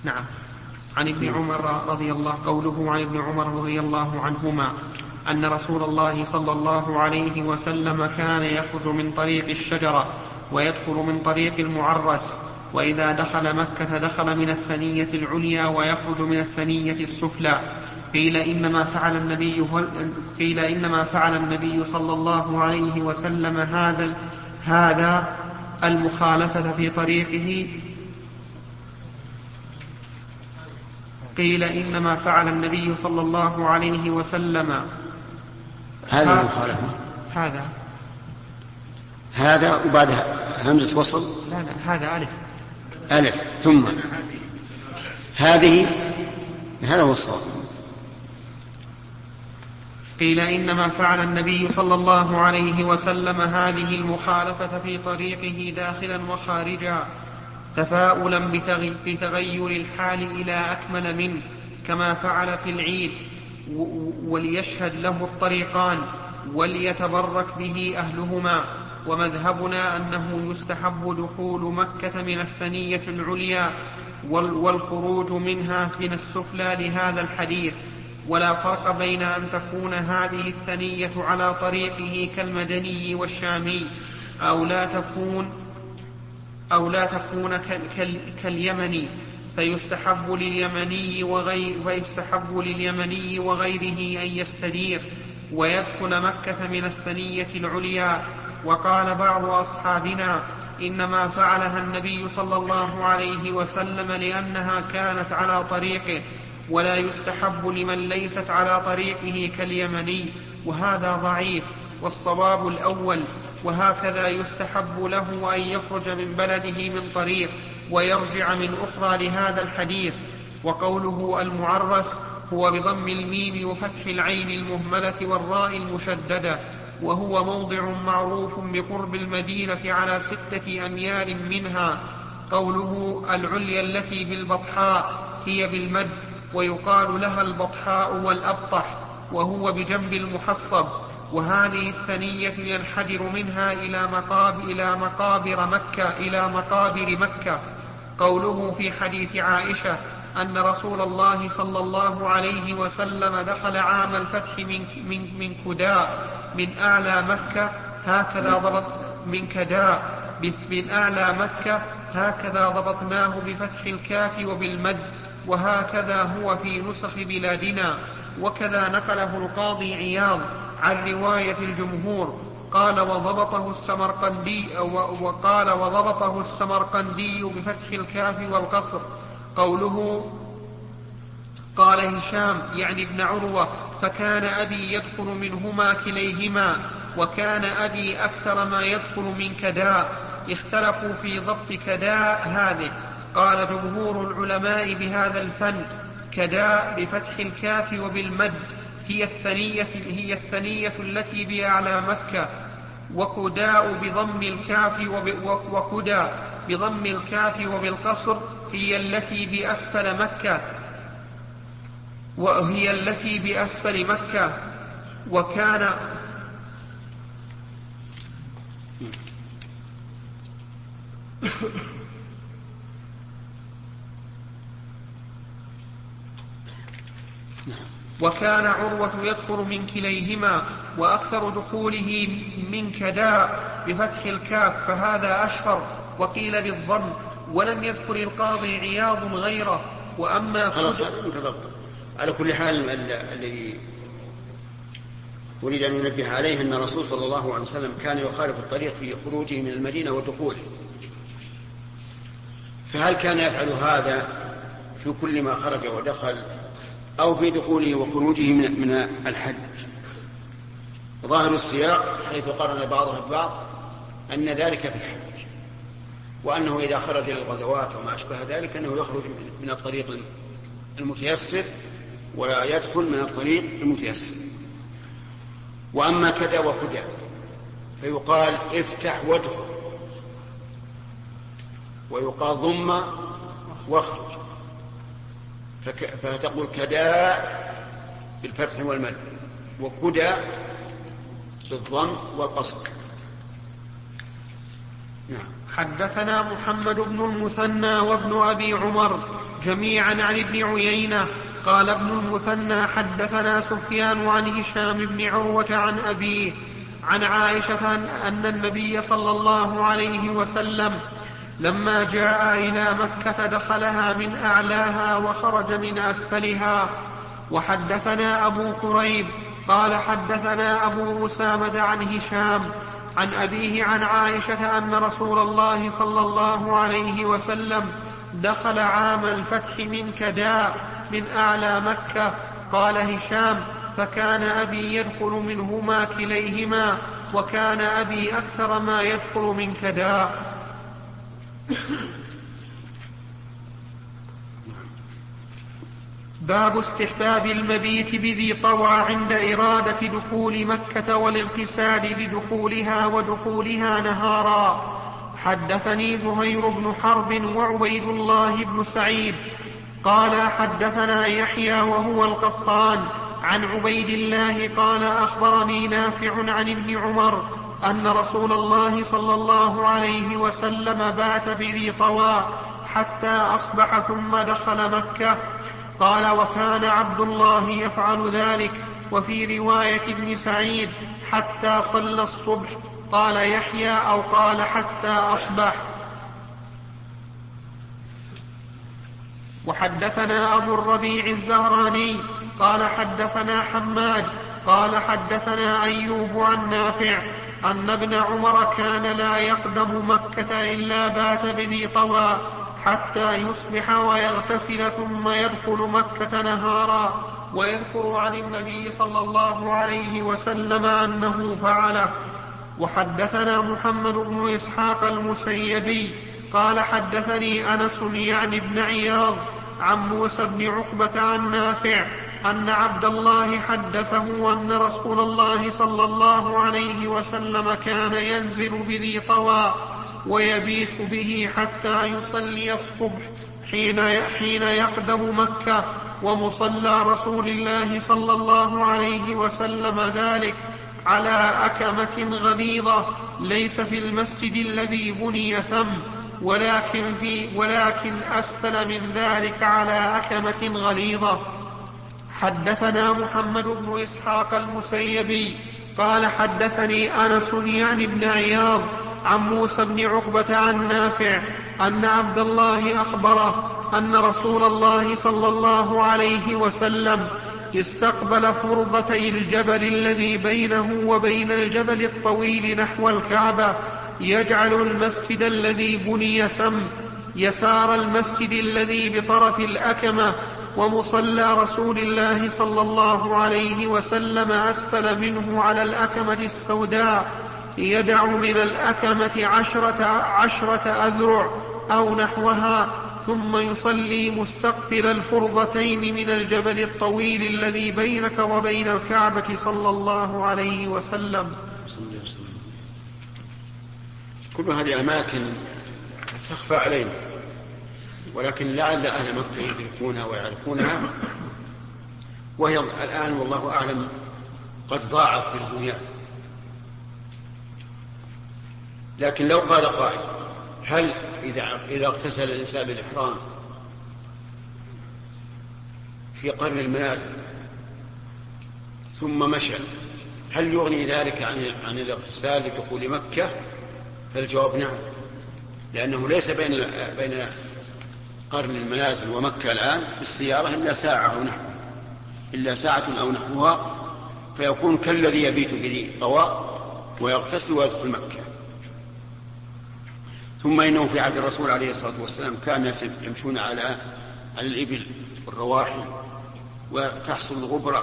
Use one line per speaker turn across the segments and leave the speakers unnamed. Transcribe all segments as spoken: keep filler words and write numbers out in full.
نعم. عن ابن عمر رضي الله قوله عن ابن عمر رضي الله عنهما أن رسول الله صلى الله عليه وسلم كان يخرج من طريق الشجرة ويدخل من طريق المعرس، وإذا دخل مكة دخل من الثنية العليا ويخرج من الثنية السفلى. قيل إنما فعل النبي, قيل إنما فعل النبي صلى الله عليه وسلم هذا, هذا المخالفة في طريقه قيل إنما فعل النبي صلى الله عليه وسلم
هذا المخالفة
هذا
هذا وبعدها همزة وصل.
لا لا هذا ألف
ألف ثم هذه، هذا هو الصواب.
قيل إنما فعل النبي صلى الله عليه وسلم هذه المخالفة في طريقه داخلا وخارجا تفاؤلا بتغير الحال إلى أكمل منه، كما فعل في العيد، وليشهد له الطريقان وليتبرك به أهلهما. ومذهبنا أنه يستحب دخول مكة من الثنية العليا والخروج منها من السفلى لهذا الحديث، ولا فرق بين أن تكون هذه الثنية على طريقه كالمدني والشامي أو لا تكون أو لا تكون كاليمني، فيستحب لليمني وغير فيستحب لليمني وغيره أن يستدير ويدخل مكة من الثنية العليا. وقال بعض أصحابنا إنما فعلها النبي صلى الله عليه وسلم لأنها كانت على طريقه، ولا يستحب لمن ليست على طريقه كاليمني، وهذا ضعيف، والصواب الأول. وهكذا يستحب له أن يخرج من بلده من طريق ويرجع من أخرى لهذا الحديث. وقوله المعرس هو بضم الميم وفتح العين المهملة والراء المشددة، وهو موضع معروف بقرب المدينة على ستة أميال منها. قوله العليا التي بالبطحاء هي بالمد، ويقال لها البطحاء والأبطح، وهو بجنب المحصب. وهذه الثنية ينحدر منها إلى مقابر, إلى مقابر مكة إلى مقابر مكة. قوله في حديث عائشة أن رسول الله صلى الله عليه وسلم دخل عام الفتح من, من, من كداء من أعلى مكة هكذا ضبط من كداء من أعلى مكة هكذا ضبطناه بفتح الكاف وبالمد، وهكذا هو في نسخ بلادنا. وكذا نقله القاضي عياض عن رواية الجمهور. قال وضبطه السمرقندي وقال وضبطه السمرقندي بفتح الكاف والقصر. قوله قال هشام يعني ابن عروة فكان أبي يدخل منهما كليهما، وكان أبي أكثر ما يدخل من كداء. اختلفوا في ضبط كداء هذه. قال جمهور العلماء بهذا الفن كداء بفتح الكاف وبالمد هي الثنية, هي الثنية التي بأعلى مكة، وكداء بضم الكاف وكدا بضم الكاف وبالقصر هي التي بأسفل مكة وهي التي بأسفل مكة. وكان وكان عروة يدخل من كليهما، وأكثر دخوله من كداء بفتح الكاف، فهذا أشهر. وقيل بالضم، ولم يذكر القاضي عياض غيره. وأما
خلاص على كل حال الذي أريد أن ننبه عليه أن الرسول صلى الله عليه وسلم كان يخالف الطريق في خروجه من المدينة ودخوله، فهل كان يفعل هذا في كل ما خرج ودخل أو في دخوله وخروجه من, من الحج؟ ظاهر السياق حيث قرن بعضها ببعض أن ذلك في الحج، وأنه إذا خرج إلى الغزوات وما أشبه ذلك أنه يخرج من الطريق المتيسر ولا يدخل من الطريق المتيسر. وأما كذا وكذا فيقال افتح وادخل، ويقال ضم واخرج، فتقول كداء بالفتح والمد، وكدا بالضم والقصر.
نعم. حدثنا محمد بن المثنى وابن أبي عمر جميعا عن ابن عيينة. قال ابن المثنى حدثنا سفيان عن هشام بن عروة عن أبيه عن عائشة أن النبي صلى الله عليه وسلم لما جاء إلى مكة دخلها من أعلاها وخرج من أسفلها. وحدثنا أبو كريب قال حدثنا أبو أسامة عن هشام عن أبيه عن عائشة أن رسول الله صلى الله عليه وسلم دخل عام الفتح من كداء من أعلى مكة. قال هشام فكان أبي يدخل منهما كليهما وكان أبي أكثر ما يدخل من كداء. باب استحباب المبيت بذي طوى عند إرادة دخول مكة والاغتسال لدخولها ودخولها نهارا. حدثني زهير بن حرب وعبيد الله بن سعيد قال حدثنا يحيى وهو القطان عن عبيد الله قال أخبرني نافع عن ابن عمر أن رسول الله صلى الله عليه وسلم بات بذي طوى حتى أصبح ثم دخل مكة. قال وكان عبد الله يفعل ذلك. وفي رواية ابن سعيد حتى صلى الصبح. قال يحيى أو قال حتى أصبح. وحدثنا أبو الربيع الزهراني قال حدثنا حماد قال حدثنا أيوب عن نافع أن ابن عمر كان لا يقدم مكة إلا بات بذي طوى حتى يصبح ويغتسل ثم يدخل مكة نهارا. ويذكر عن النبي صلى الله عليه وسلم أنه فعله. وحدثنا محمد بن إسحاق المسيبي قال حدثني أنس يعني ابن عياض عن موسى بن عقبة عن نافع أن عبد الله حدثه أن رسول الله صلى الله عليه وسلم كان ينزل بذي طوى ويبيت به حتى يصلي الصبح حين حين يقدم مكة. ومصلى رسول الله صلى الله عليه وسلم ذلك على أكمة غليظة ليس في المسجد الذي بني ثم ولكن, في ولكن أسفل من ذلك على أكمة غليظة. حدثنا محمد بن إسحاق المسيبي قال حدثني أنس يعني ابن عياض عن موسى بن عقبة عن نافع أن عبد الله أخبره أن رسول الله صلى الله عليه وسلم استقبل فرضتي الجبل الذي بينه وبين الجبل الطويل نحو الكعبة يجعل المسجد الذي بني ثم يسار المسجد الذي بطرف الأكمة. ومصلى رسول الله صلى الله عليه وسلم أسفل منه على الأكمة السوداء يدع من الأكمة عشرة, عشرة أذرع أو نحوها ثم يصلي مستقبل الفرضتين من الجبل الطويل الذي بينك وبين الكعبة صلى الله عليه وسلم.
كل هذه الأماكن تخفى علينا ولكن لعل أهل مكة يدركونها ويعرفونها وهي الآن والله أعلم قد ضاعت بالبنيان. لكن لو قال قائل هل إذا, إذا اغتسل الإنسان بالإحرام في قرن المنازل ثم مشى هل يغني ذلك عن, عن الاغتسال لدخول مكة؟ فالجواب نعم، لأنه ليس بين, بين قرن المنازل ومكة الآن بالسيارة إلا ساعة أو نحوها إلا ساعة أو نحوها فيكون كالذي يبيت بذي طوى ويغتسل ويدخل مكة. ثم إنه في عهد الرسول عليه الصلاة والسلام كان الناس يمشون على على الإبل والرواحل وتحصل الغبرة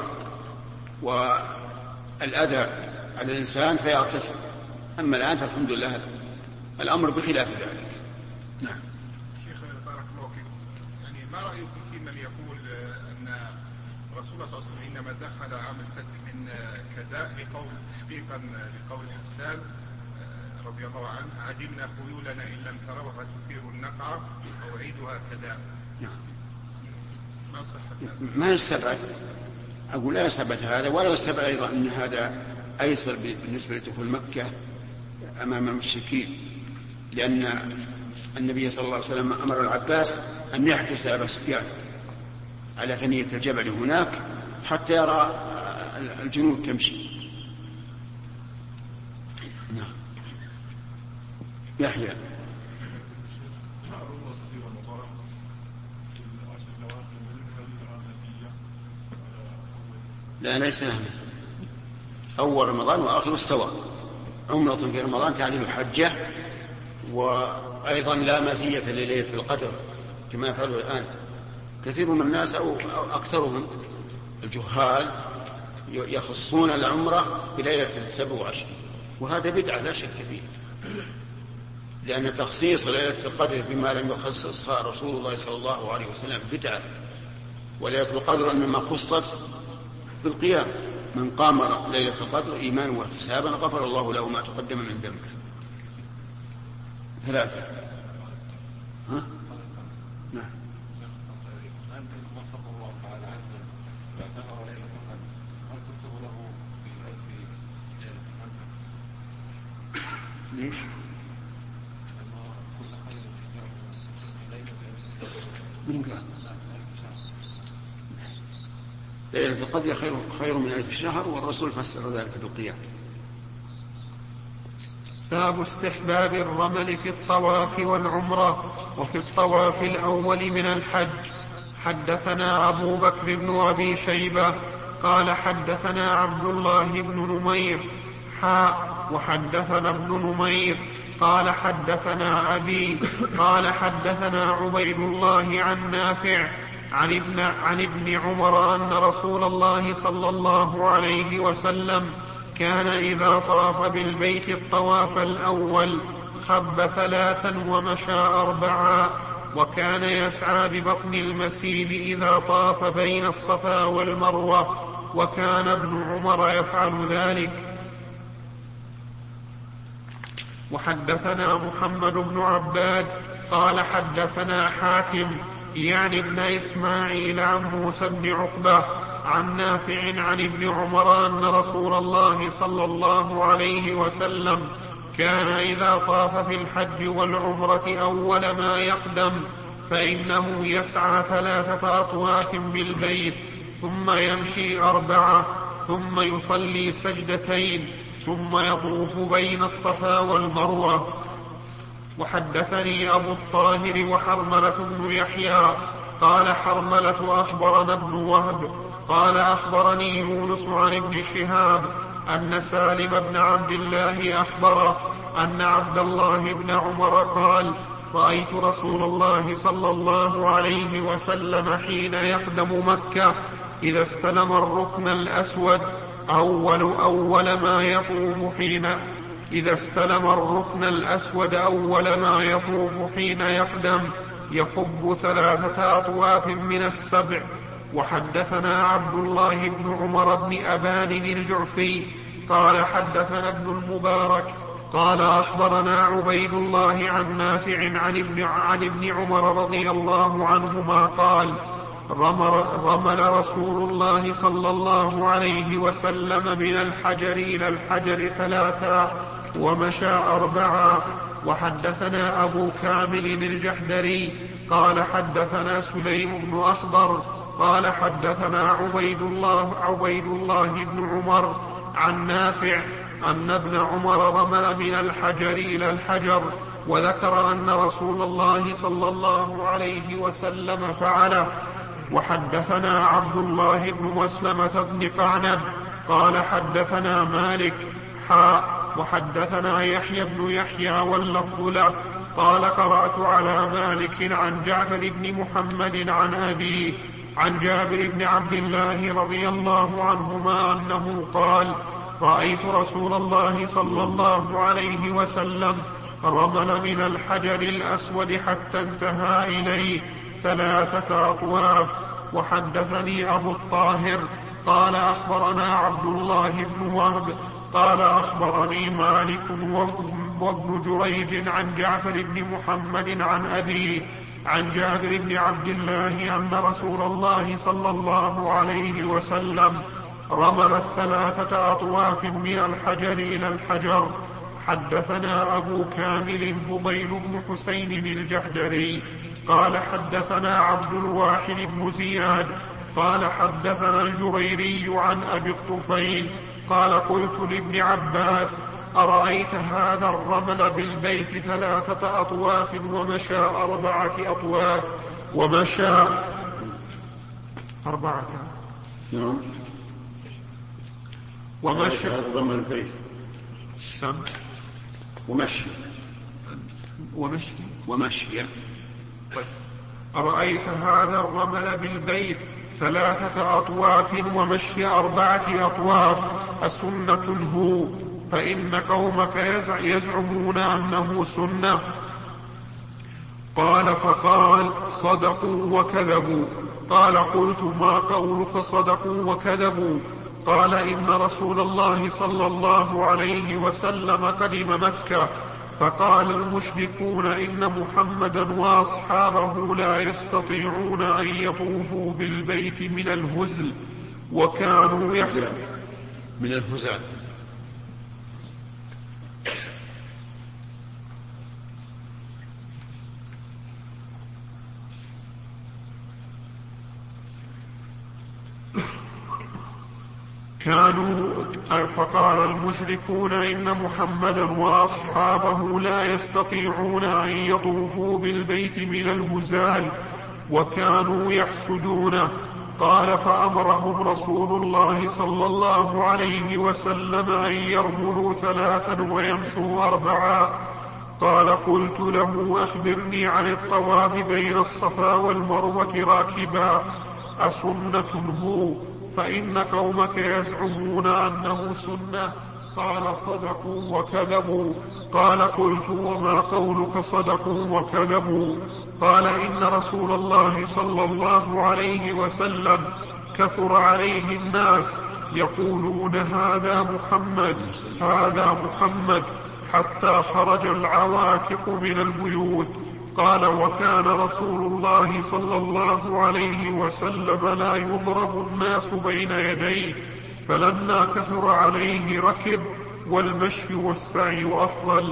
والأذى على الإنسان فيغتسل. أما الآن فالحمد لله الأمر بخلاف ذلك. نعم.
شيخ بارك الله فيكم، يعني ما رأيكم في من يقول أن رسول الله صلى الله عليه وسلم إنما دخل عام الفتح من كداء لقول تحقيقا لقول حسان رضي الله عنه عجبنا خيولنا إن لم تروها تثير النقعة أو عيدها كداء. ما صحة هذا؟
ما يستبعد، أقول لا يستبعد هذا ولا يستبعد أيضا أن هذا أيسر بالنسبة لدخول مكة أمام المشركين، لأن النبي صلى الله عليه وسلم أمر العباس أن يحدث أبا سفيان على ثنية الجبل هناك حتى يرى الجنود تمشي. نعم. يحيى. لا ليس أول رمضان وآخر السواء. عمرة في رمضان تعدل حجة، وأيضا لا مزية لليلة القدر كما يفعله الآن كثير من الناس أو أكثرهم الجهال يخصون العمرة بليلة السبع وعشر، وهذا بدعة لا شك فيه، لأن تخصيص ليلة القدر بما لم يخصصها رسول الله صلى الله عليه وسلم بدعة. وليلة القدر إنما خصت بالقيام، من قام ليلة القدر إيمانا واحتسابا غفر الله له ما تقدم من ذنبه. ثلاثة. ها؟ نعم. ليش؟ من قال؟ ليلة القدر خير خير من ألف شهر، والرسول فسر ذلك بالقيام.
باب استحباب الرمل في الطواف والعمرة وفي الطواف الأول من الحج. حدثنا أبو بكر بن أبي شيبة قال حدثنا عبد الله بن نمير حاء وحدثنا ابن نمير قال حدثنا أبي قال حدثنا عبيد الله عن نافع عن ابن, عن ابن عمر أن رسول الله صلى الله عليه وسلم كان إذا طاف بالبيت الطواف الأول خب ثلاثا ومشى أربعا، وكان يسعى ببطن المسيل إذا طاف بين الصفا والمروة، وكان ابن عمر يفعل ذلك. وحدثنا محمد بن عباد قال حدثنا حاتم يعني ابن إسماعيل عن موسى بن عقبة عن نافع عن ابن عمر أن رسول الله صلى الله عليه وسلم كان إذا طاف في الحج والعمرة أول ما يقدم فإنه يسعى ثلاثة أطواف بالبيت ثم يمشي أربعة ثم يصلي سجدتين ثم يطوف بين الصفا والمروة. وحدثني أبو الطاهر وحرملة بن يحيى قال حرملة أخبرنا ابن وهب قال أخبرني يونس عن ابن شهاب أن سالم بن عبد الله أخبره أن عبد الله بن عمر قال رأيت رسول الله صلى الله عليه وسلم حين يقدم مكة إذا استلم الركن الأسود أول أول ما يطوف حين إذا استلم الركن الأسود أول ما يطوف حين يقدم يخب ثلاثة أطواف من السبع. وحدثنا عبد الله بن عمر بن أبان الجعفي قال حدثنا ابن المبارك قال أخبرنا عبيد الله عن نافع عن ابن, عن ابن عمر رضي الله عنهما قال رمل رسول الله صلى الله عليه وسلم من الحجر إلى الحجر ثلاثا ومشى أربعا. وحدثنا أبو كامل الجحدري قال حدثنا سليم بن أخضر قال حدثنا عبيد الله, عبيد الله بن عمر عن نافع أن ابن عمر رمل من الحجر إلى الحجر، وذكر أن رسول الله صلى الله عليه وسلم فعله. وحدثنا عبد الله بن مسلمة بن قعنب قال حدثنا مالك حاء وحدثنا يحيى بن يحيى واللفظ له قال قرأت على مالك عن جعفر بن محمد عن أبيه عن جابر بن عبد الله رضي الله عنهما أنه قال رأيت رسول الله صلى الله عليه وسلم رمل من الحجر الأسود حتى انتهى إليه ثلاثة أطواف. وحدثني أبو الطاهر قال أخبرنا عبد الله بن وهب قال أخبرني مالك وابن جريج عن جعفر بن محمد عن أبيه عن جابر بن عبد الله أن رسول الله صلى الله عليه وسلم رمل الثلاثة أطواف من الحجر إلى الحجر. حدثنا أبو كامل فضيل بن حسين الجحدري
قال حدثنا عبد الواحد بن زياد قال حدثنا الجريري عن أبي الطفيل قال قلت لابن عباس أرأيت هذا الرمل بالبيت ثلاثة أطواف ومشى أربعة أطواف ومشى أربعة
نعم
ومشى
هذا الرمل البيت
سم
ومشي
ومشي
ومشي
طيب. أرأيت هذا الرمل بالبيت ثلاثة أطواف ومشي أربعة أطواف أسنة هو فإن قومك يزعمون أنه سنة. قال فقال صدقوا وكذبوا. قال قلت ما قولك صدقوا وكذبوا؟ قال إن رسول الله صلى الله عليه وسلم قدم مكة فقال المشركون إن محمدا وأصحابه لا يستطيعون أن يطوفوا بالبيت من الهزل وكانوا يحسن
من الهزال
كانوا فقال المشركون إن محمدا وأصحابه لا يستطيعون أن يطوفوا بالبيت من الهزال وكانوا يحسدونه. قال فأمرهم رسول الله صلى الله عليه وسلم أن يرملوا ثلاثا ويمشوا أربعا. قال قلت له أخبرني عن الطواف بين الصفا والمروة راكبا أسنة هو فإن قومك يزعمون أنه سنة؟ قال صدقوا وكذبوا. قال قلت وما قولك صدقوا وكذبوا؟ قال إن رسول الله صلى الله عليه وسلم كثر عليه الناس يقولون هذا محمد هذا محمد حتى خرج العواتق من البيوت. قال وكان رسول الله صلى الله عليه وسلم لا يضرب الناس بين يديه فلما كثر عليه ركب والمشي والسعي أفضل.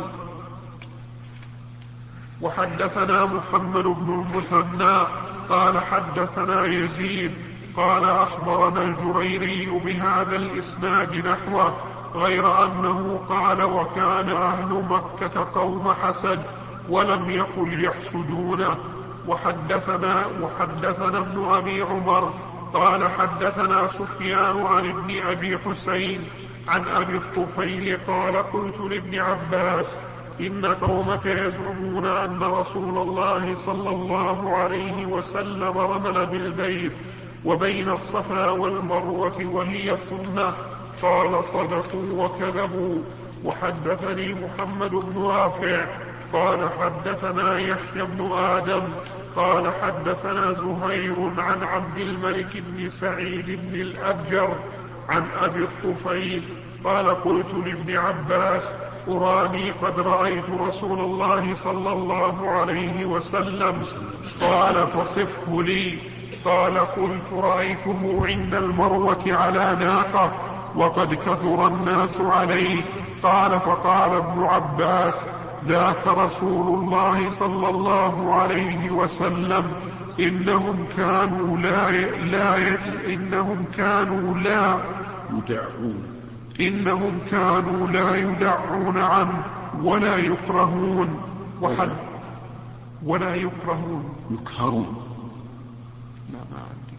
وحدثنا محمد بن المثنى قال حدثنا يزيد قال أخبرنا الجريري بهذا الإسناد نحوه غير أنه قال وكان أهل مكة قوم حسد ولم يقل يحسدونه. وحدثنا وحدثنا ابن أبي عمر قال حدثنا سفيان عن ابن أبي حسين عن أبي الطفيل قال قلت لابن عباس إن قومك يزعمون أن رسول الله صلى الله عليه وسلم رمل بالبيت وبين الصفا والمروة وهي سنة. قال صدقوا وكذبوا. وحدثني محمد بن رافع قال حدثنا يحيى بن آدم قال حدثنا زهير عن عبد الملك بن سعيد بن الأبجر عن أبي الطفيل قال قلت لابن عباس أراني قد رأيت رسول الله صلى الله عليه وسلم. قال فصفه لي. قال قلت رأيته عند المروة على ناقة وقد كثر الناس عليه. قال فقال ابن عباس ذاك رسول الله صلى الله عليه وسلم إنهم كانوا لا لا إنهم كانوا لا
يدعون
إنهم كانوا لا يدعون عنه ولا يكرهون وحد ولا يكرهون
يكهرون.
لا ما عندي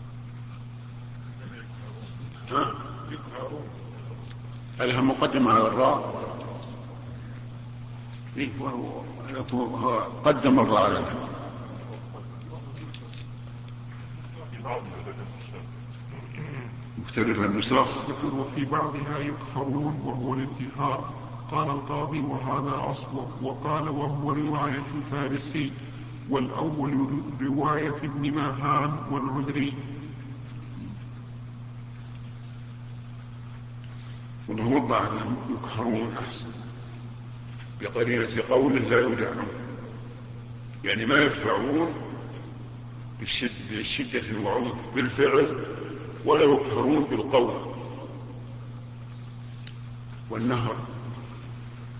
ها يكهرون هل هم مقدم على الراء؟ إيه وهو هو قدم الراء على الهم. مختلف النسخ
وفي بعضها يكفرون وهو الانتهار. قال القاضي وهذا أصله. وقال وهو رواية الفارسي والأول رواية ابن ماهان والعذري.
والله وضع أنهم يكهرون أحسن بقرينة قوله لا يدعون يعني ما يدفعون بالشدة الوعود بالفعل ولا يكهرون بالقول. والنهر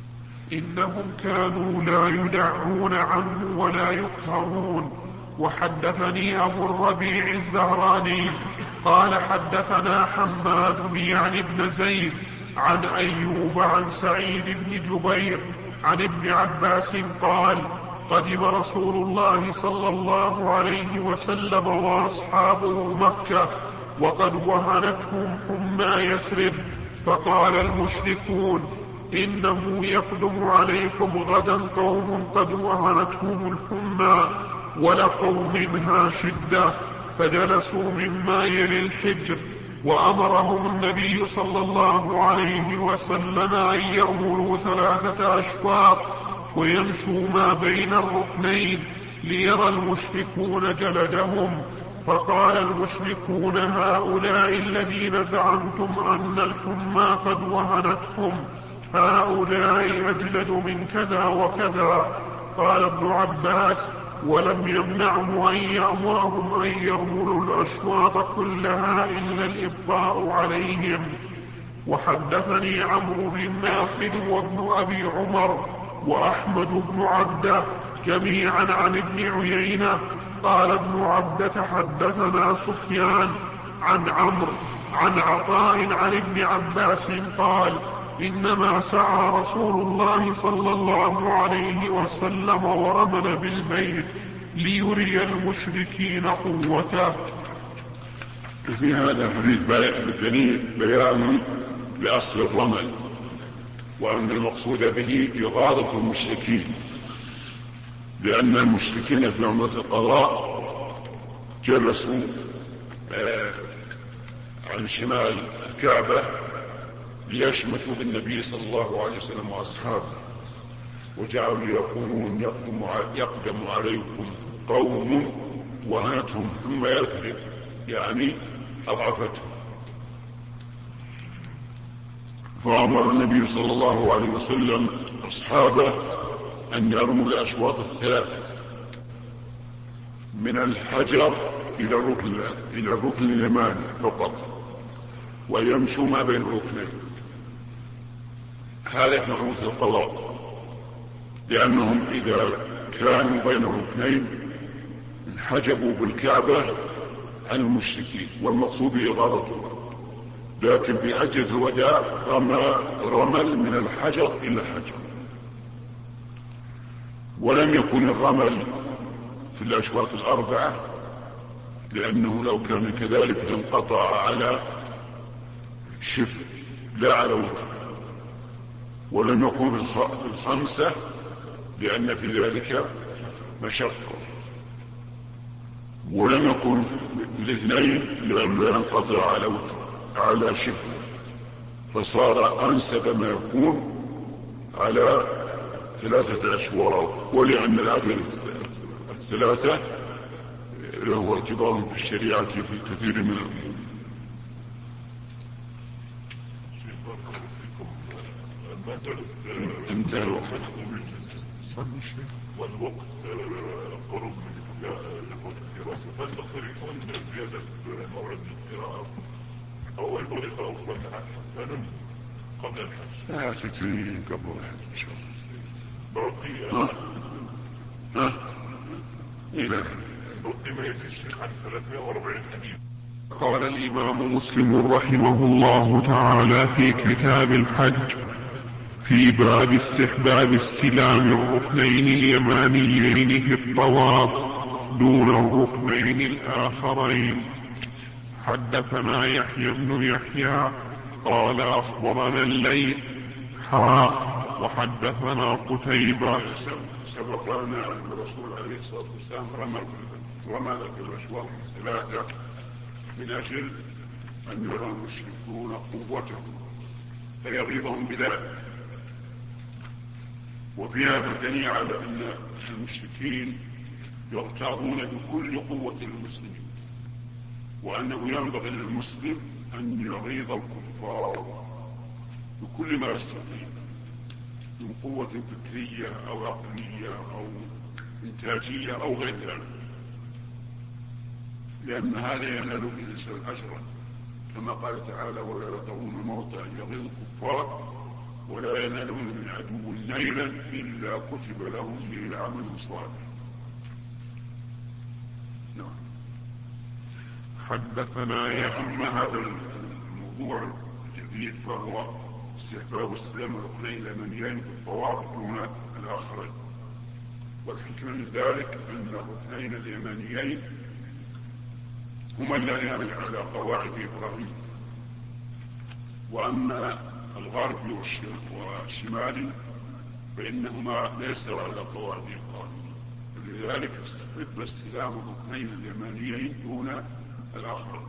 إنهم كانوا لا يدعون عنه ولا يقهرون. وحدثني أبو الربيع الزهراني قال حدثنا حماد يعني بن زيد عن أيوب عن سعيد بن جبير عن ابن عباس قال قدم رسول الله صلى الله عليه وسلم وأصحابه مكة وقد وهنتهم حمى يثرب، فقال المشركون إنه يقدم عليكم غدا قوم قد وهنتهم الحمى ولقوا منها شدة، فجلسوا مما يلي الحجر، وأمرهم النبي صلى الله عليه وسلم أن يرملوا ثلاثة أشواط ويمشوا ما بين الركنين ليرى المشركون جلدهم. فقال المشركون هؤلاء الذين زعمتم أن الحمى قد وهنتهم هؤلاء أجلد من كذا وكذا. قال ابن عباس ولم يمنعه أن يأمرهم أن يرملوا الأشواط كلها إلا الإبقاء عليهم. وحدثني عمرو بن ناقد وابن أبي عمر وأحمد بن عبده جميعا عن ابن عيينة قال ابن عبده حدثنا سفيان عن عمرو عن عطاء عن ابن عباس قال إنما سعى رسول الله صلى الله عليه وسلم ورمل بالبيت ليري المشركين قوته.
في هذا الحديث بيان لأصل الرمل، وأن المقصود به إغاظة المشركين، لأن المشركين في عمرة القضاء جلسوا عن شمال الكعبة ليشمتوا بالنبي صلى الله عليه وسلم وأصحابه، وجعلوا يقولون يقدم, يقدم عليكم قوم وهنتهم ثم يثرب، يعني أضعفتهم. فأمر النبي صلى الله عليه وسلم أصحابه أن يرموا الأشواط الثلاثة من الحجر إلى الركن إلى الركن اليماني فقط، ويمشوا ما بين الركنين. هذا في عمرة القضاء، لأنهم إذا كانوا بين الركنين انحجبوا بالكعبة عن المشركين، والمقصود إغاظتهم. لكن في حجة الوداع رمل من الحجر إلى الحجر، ولم يكن الرمل في الأشواط الأربعة، لأنه لو كان كذلك لانقطع على شفر لا على وتر. ولم يكن في الخمسة لأن في ذلك مشقة، ولم يكن في الاثنين لأن لا ينقطع على وتر على شفر، فصار أنسب ما يكون على ثلاثة أشواط. ولأن العدد الثلاثة له اعتبار في الشريعة في كثير من الأمور. انتهى الوقت والوقت قرب من الدراسة، فالمخرجون زيادة موعد القراءة أو الطريقة أخرى فنم قبل الحج. لا تكفي قبل الحج إن شاء الله. بقي ها إلى بقي ما يزيد الشيخ عن ثلاثمائة وأربعين حديث.
قال الإمام مسلم رحمه الله تعالى في كتاب الحج في باب استحباب استلام الركنين اليمانيين في الطواف دون الركنين الآخرين. حدثنا يحيى بن يحيى قال أخبرنا الليث حاء وحدثنا قتيبة.
سبق لنا أن الرسول عليه الصلاة والسلام رمى في الأشواط الثلاثة من أجل أن يرى المشركون قوتهم فيغيظهم بذلك. وفي هذا دليل على أن المشركين يغتاظون بكل قوة المسلمين، وأنه ينبغي للمسلم أن يغيظ الكفار بكل ما يستطيع من قوة فكرية أو عقلية أو إنتاجية أو غير ذلك، لأن هذا ينال بالإنسان أجرا، كما قال تعالى ولا يرضون الموت أن يغيظ الكفار ولا ينالون من عدو نيلا إلا كتب لهم به عمل صالح. نعم.
حدثنا يحيى.
أما هذا الموضوع الجديد فهو استحباب استلام الركنين اليمانيين في الطواف دون الآخرين، والحكمة من ذلك أن الركنين اليمانيين هما اللذان على قواعد إبراهيم، وأما الغربي والشمالي فإنهما ليس على قواعد إبراهيم، لذلك استحب استلام الركنين اليمانيين دون الآخرين.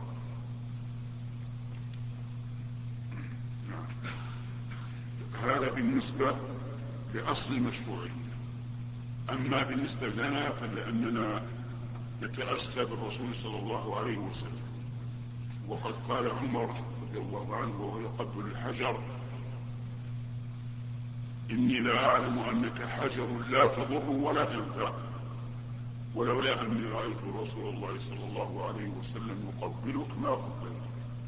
هذا بالنسبة لأصل المشروعية. أما بالنسبة لنا فلأننا نتأسى بالرسول صلى الله عليه وسلم، وقد قال عمر رضي الله عنه وهو يقبل الحجر: إني لا أعلم أنك حجر لا تضر ولا تنفع، ولولا أني رأيت رسول الله صلى الله عليه وسلم يقبلك ما قبلك.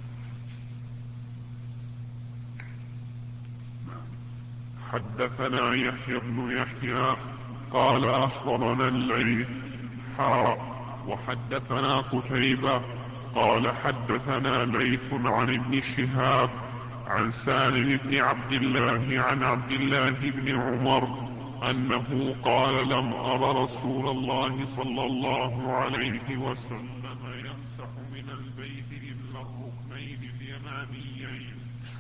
حدثنا يحيى بن يحيى قال أخبرنا الليث حا وحدثنا قتيبة قال حدثنا ليث عن ابن شهاب عن سالم بن عبد الله عن عبد الله بن عمر أنه قال: لم أر رسول الله صلى الله عليه وسلم يمسح من البيت إلا الركنين اليمانيين.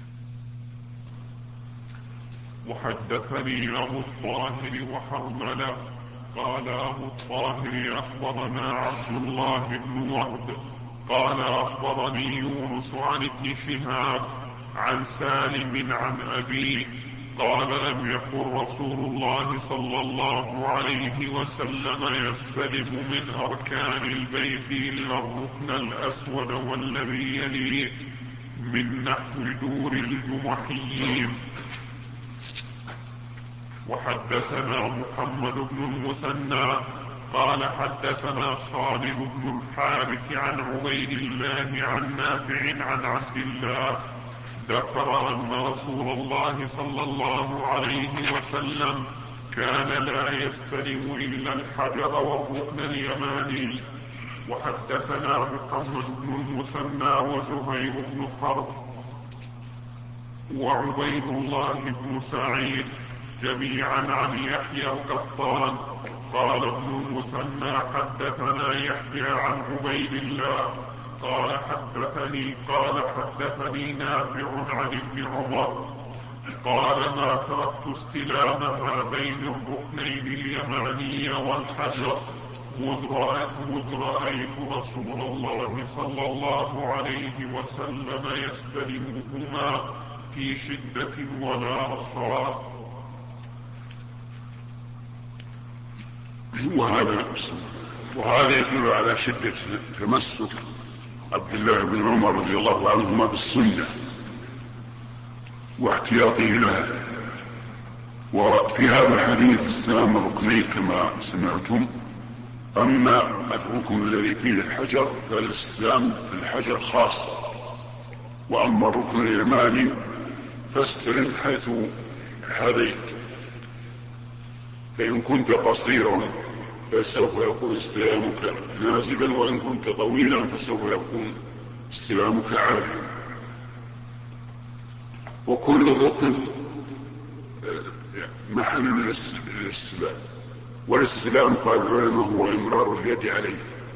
وحدثني أبو الطاهر وحرملة قال أبو الطاهر أخبرنا عبد الله بن وهب قال أخبرني يونس عن ابن شهاب عن سالم عن أبيه قال: لم يكن رسول الله صلى الله عليه وسلم يستلم من أركان البيت إلا الركن الأسود والذي يليه من نحو دور الجمحيين. وحدثنا محمد بن المثنى قال حدثنا خالد بن الحارث عن عبيد الله عن نافع عن عبد الله ذكر أن رسول الله صلى الله عليه وسلم كان لا يستلم إلا الحجر والركن اليماني. وحدثنا محمد بن المثنى وزهير بن حرب وعبيد الله بن سعيد جميعا عن يحيى القطان قال ابن المثنى حدثنا يحيى عن عبيد الله قال حدثني قال حدثني نافع عن ابن عمر قال: ما تركت استلام هذين الركنين اليماني والحجر مذ رأيت رسول الله صلى الله عليه وسلم يستلمهما في شدة ولا رخاء.
وهذا وهذا يدل على شدة تمسك عبد الله بن عمر رضي الله عنهما بالسنة واحتياطه لها. وفي هذا الحديث استلام الركنين كما سمعتم. أما الركن الذي فيه الحجر فالاستلام في الحجر خاصة، وأما الركن اليماني فاستلم حيث هديت، فإن كنت قصيرا فسوف يكون استلامك نازلا، وإن كنت طويلا فسوف يكون استلامك عاليا. وكل ركن محل الاستلام، والاستلام قال العلماء هو إمرار اليد عليه،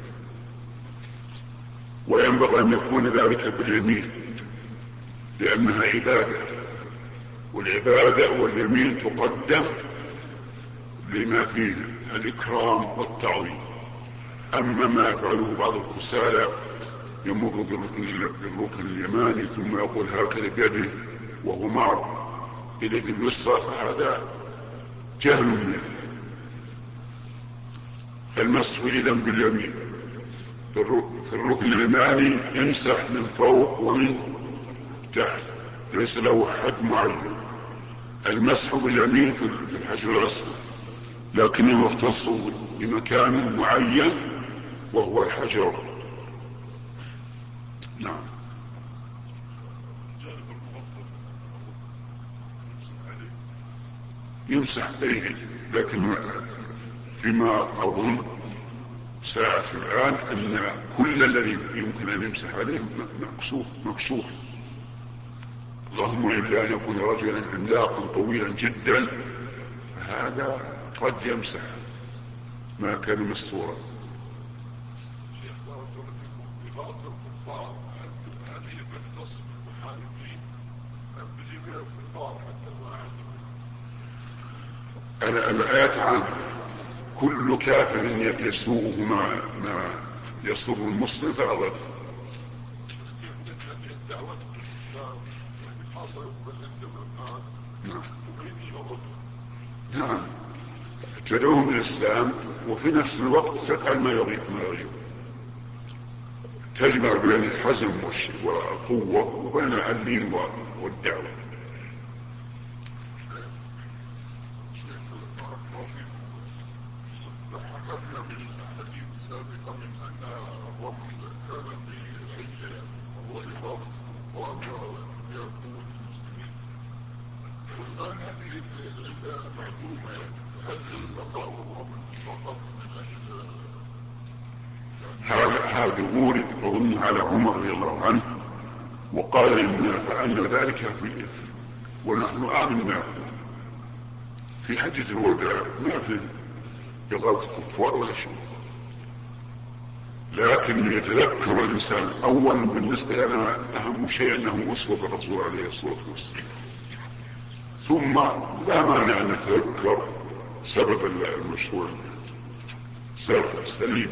وينبغي أن يكون ذلك باليمين لأنها عبادة، والعبادة واليمين تقدم لما فيه الإكرام والتعظيم. أما ما يفعله بعض الكسالى يمر بالركن اليماني ثم يقول هكذا بيده وهو مار بيده اليسرى فهذا جهل منه. فالمسح إذا باليمين في الركن اليماني يمسح من فوق ومن تحت، ليس له حد معين. المسح باليمين في الحجر الأسود لكنه يختص بمكان معين وهو الحجر. نعم. يمسح به، لكن فيما أظن ساعة الآن أن كل الذي يمكن أن يمسح عليه مكشوف مكشوف اللهم إلا أن يكون رجلا عملاقا طويلا جدا، هذا قد يمسح ما كان مستورا. الآيات عامة، كل كافر يسوءه ما, ما يسر المسلم فأغضب. نعم نعم تدعوهم للإسلام وفي نفس الوقت تفعل ما يغيب ما يغيب تجمع بين الحزم والقوة وبين العلم والدعوة. هذا ورد أظن على عمر رضي الله عنه وقال إننا فعلنا ذلك في الإثم ونحن آمنا في حجة الوداع، ما في إغاظة الكفار ولا شيء. لكن يتذكر الإنسان أولا بالنسبة لنا أهم شيء أنه أسوة الرسول عليه الصلاة والسلام، ثم لا مانع أن نتذكر سبب المشروع سبب السليم.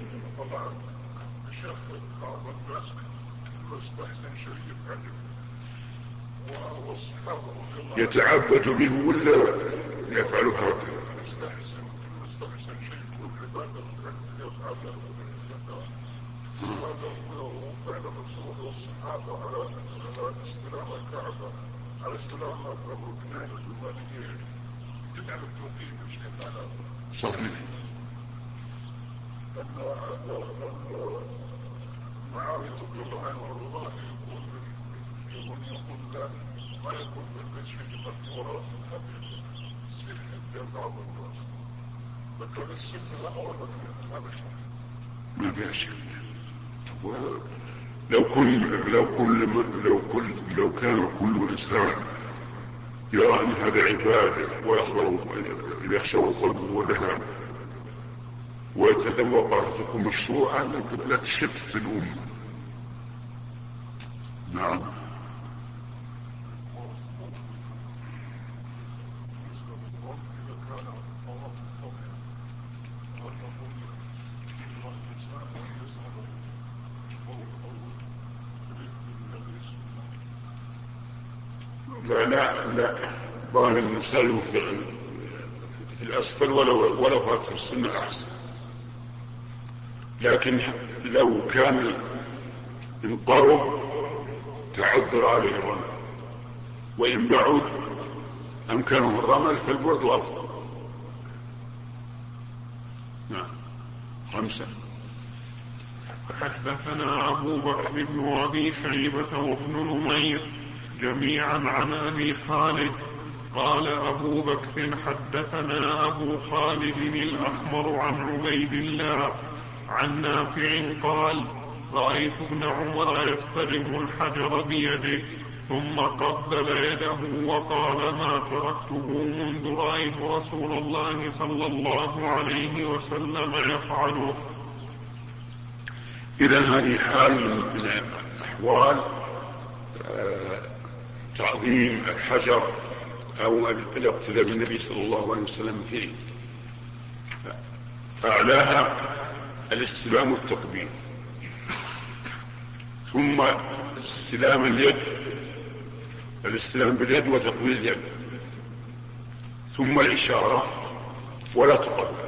يتعبد به ولا يفعل هكذا؟ صحيح. ما فيها شك. لو كل لو كل لو كل لو كان كل انسان يرى ان هذا عباده ويخبر يخشى قلبه ودهان ويتذوق رأسكم مشروعا لا تشتت الأمة. نعم. لا لا لا ظاهر الإنسان في الأسفل ولو ولو فات في السنة أحسن، لكن لو كان إن قرب تعذر عليه الرمل، وإن بعد أمكنه الرمل فالبعد أفضل. نعم. خمسة.
حدثنا أبو بكر بن أبي شيبة وابن نمير جميعا عن أبي خالد قال أبو بكر حدثنا أبو خالد الأحمر عن عبيد الله عن نافع قال رأيت ابن عمر يستلم الحجر بيده ثم قبل يده وقال ما تركته منذ رأيت رسول الله صلى الله عليه وسلم يفعله.
إذا هذه حال من أحوال تعظيم الحجر أو الاقتداء بالنبي صلى الله عليه وسلم فيه. أعلاها الاستلام والتقبيل، ثم استلام اليد الاستلام باليد وتقبيل اليد، ثم الإشارة ولا تقبل.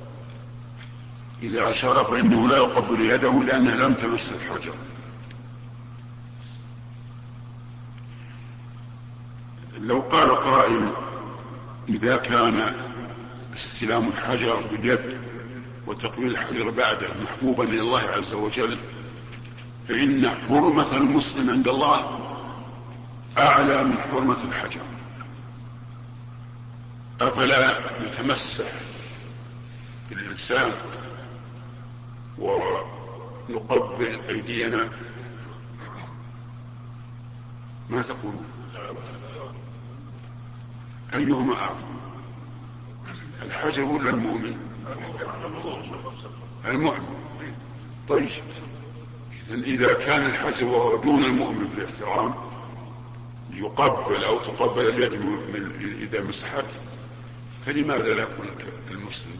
إذا أشار فإنه لا يقبل يده لأنها لم تمس الحجر. لو قال قائل إذا كان استلام الحجر باليد وتقبيل الحجر بعده محبوبا إلى الله عز وجل فإن حرمة المسلم عند الله أعلى من حرمة الحجر. أفلا نتمسح بالإنسان ونقبل أيدينا؟ ما تقولون؟ أيهما أعظم، الحجر ولا المؤمن؟ المؤمن. طيب إذا كان الحجر وهو دون المؤمن في الاحترام يقبل أو تقبل اليد إذا مسحت، فلماذا لا يكون المسلم؟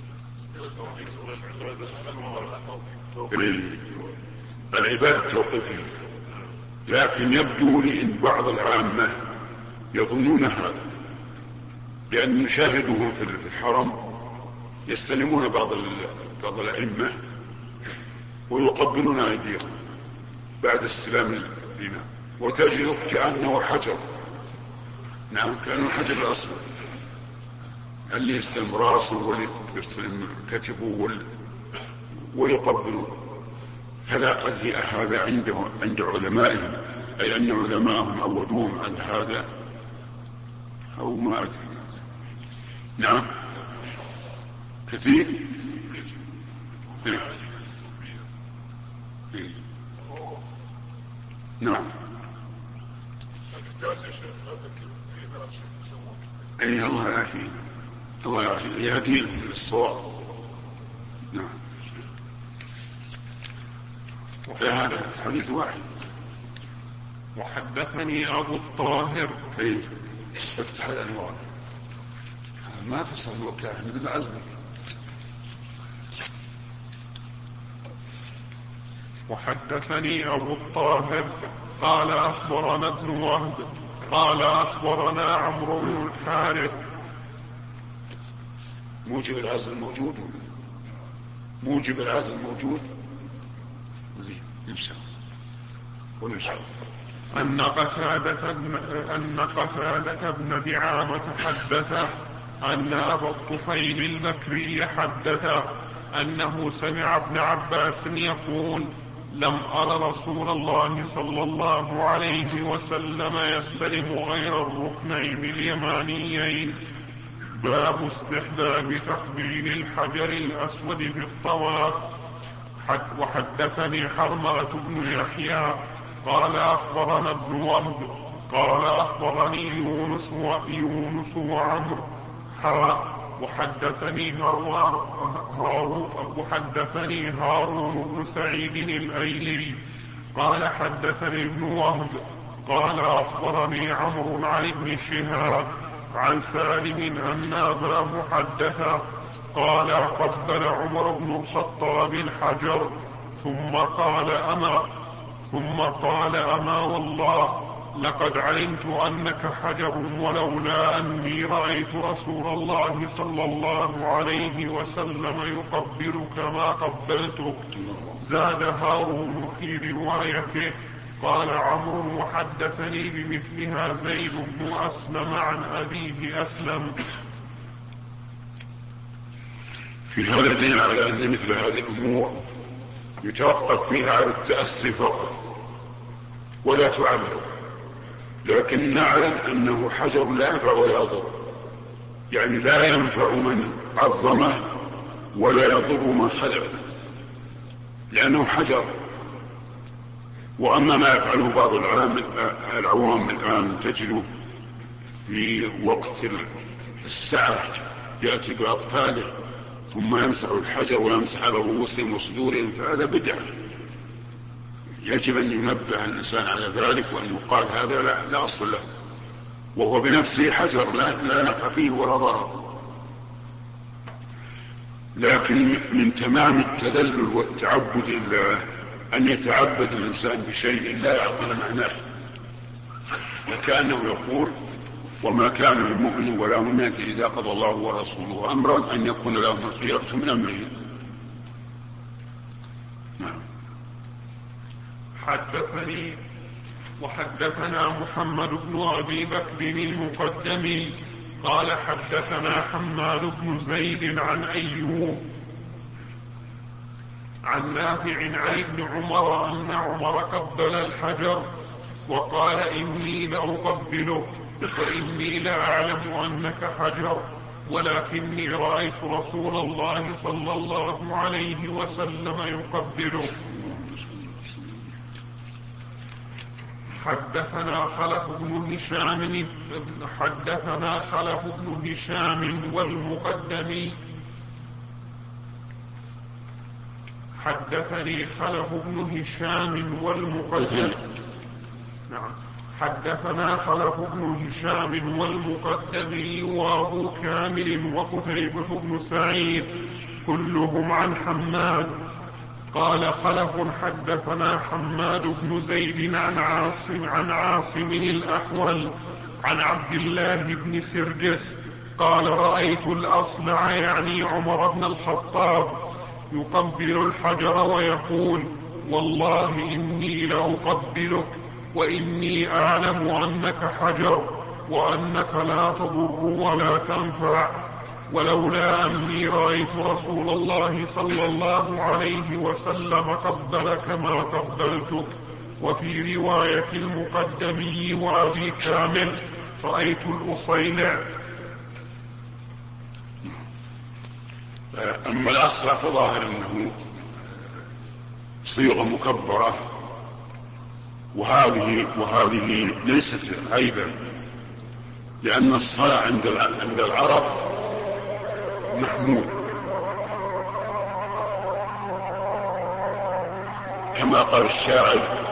العبادة توقيفية، لكن يبدو لي أن بعض العامة يظنون هذا، لأن نشاهدهم في الحرم يستلمون بعض بعض الأئمة ويقبلون أيديهم بعد استلام الإمام، وتجد كأنه حجر. نعم، كأنه حجر الأصفر، اللي يستلم راسه واللي يستلم كتفه ويقبلون. فلا قد هذا عنده عند علمائهم، أي أن علماءهم عودوهم عن هذا أو ما أدري. نعم كثير. إيه. إيه. نعم. اي الله يعافيه، الله يعافيه، يهديهم للصواب. نعم. هذا حديث واحد.
وحدثني أبو الطاهر.
اي افتح الأنوار، ما فصل الوكالة من العزم.
وحدثني أبو الطاهر قال أخبرنا ابن وهب قال أخبرنا عمرو بن الحارث.
موجب العزل موجود، موجب العزل موجود. يمسك ونشاء
أن قتادة أن قتادة بن دعامة حدث أن أبا الطفيل البكري حدث أنه سمع ابن عباس يقول: لم أر رسول الله صلى الله عليه وسلم يستلم غير الركنين اليمانيين. باب استحباب تقبيل الحجر الأسود في الطواف. وحدثني حرملة بن يحيى قال أخبرنا ابن وهب قال أخبرني يونس ويونس وعمرو وحدثني هارون وحدثني هارون بن سعيد الأيلي قال حدثني ابن وهب قال أخبرني عمرو عن ابن شهاب عن سالم أن أباه حدث قال: قبل عمر بن الخطاب الحجر ثم قال أما ثم قال أما والله لقد علمت أنك حجر، ولولا أني رأيت رسول الله صلى الله عليه وسلم يقبلك ما قبلتك. زاد هارون في روايته قال عمرو: وحدثني بمثلها زيد بن أسلم عن أبيه أسلم.
في هذا الدين على أن مثل هذه الأمور يتوقف فيها على التأسي فقط ولا تعلم، لكن نعلم أنه حجر لا ينفع ولا يضر، يعني لا ينفع من عظمه ولا يضر من خلعه، لأنه حجر. وأما ما يفعله بعض العوام الآن تجده في وقت الساعة يأتي بأطفاله ثم يمسح الحجر ويمسح على رؤوسهم وصدورهم، فهذا بدعة. يجب أن ينبه الإنسان على ذلك وأن يقال هذا لا, لا أصل له، وهو بنفسه حجر لا, لا نفع فيه ولا ضرر. لكن من تمام التذلل والتعبد لله أن يتعبد الإنسان بشيء لا يعقل معناه، وكأنه يقول: وما كان للمؤمن ولا مؤمنة إذا قضى الله ورسوله أمرا أن يكون لهم الخيرة من أمرهم. نعم.
حدثني وحدثنا محمد بن أبي بكر المقدمي قال حدثنا حماد بن زيد عن أيوب عن نافع عن ابن عمر أن عمر قبل الحجر وقال: إني لأقبله، وإني لأعلم أنك حجر ولكني رأيت رسول الله صلى الله عليه وسلم يقبلك. حدثنا خلف بن هشام حدثنا خلف بن هشام والمقدمي حدثني خلف بن هشام والمقدم نعم حدثنا خلف بن هشام والمقدمي وأبو كامل وقتيبة بن سعيد كلهم عن حماد قال خلف حدثنا حماد بن زيد عن عاصم عن عاصم الأحول عن عبد الله بن سرجس قال رأيت الأصلع يعني عمر بن الخطاب يقبل الحجر ويقول والله إني لأقبلك وإني أعلم أنك حجر وأنك لا تضر ولا تنفع ولولا أني رأيت رسول الله صلى الله عليه وسلم قبلك ما قبلتك. وفي رواية المقدمي وأبي كامل رأيت الأصيلع.
أما الأصلع فظاهر أنه صيغة مكبرة، وهذه وهذه ليست عيبا، لأن الصلاة عند عند العرب محمود، كما قال الشاعر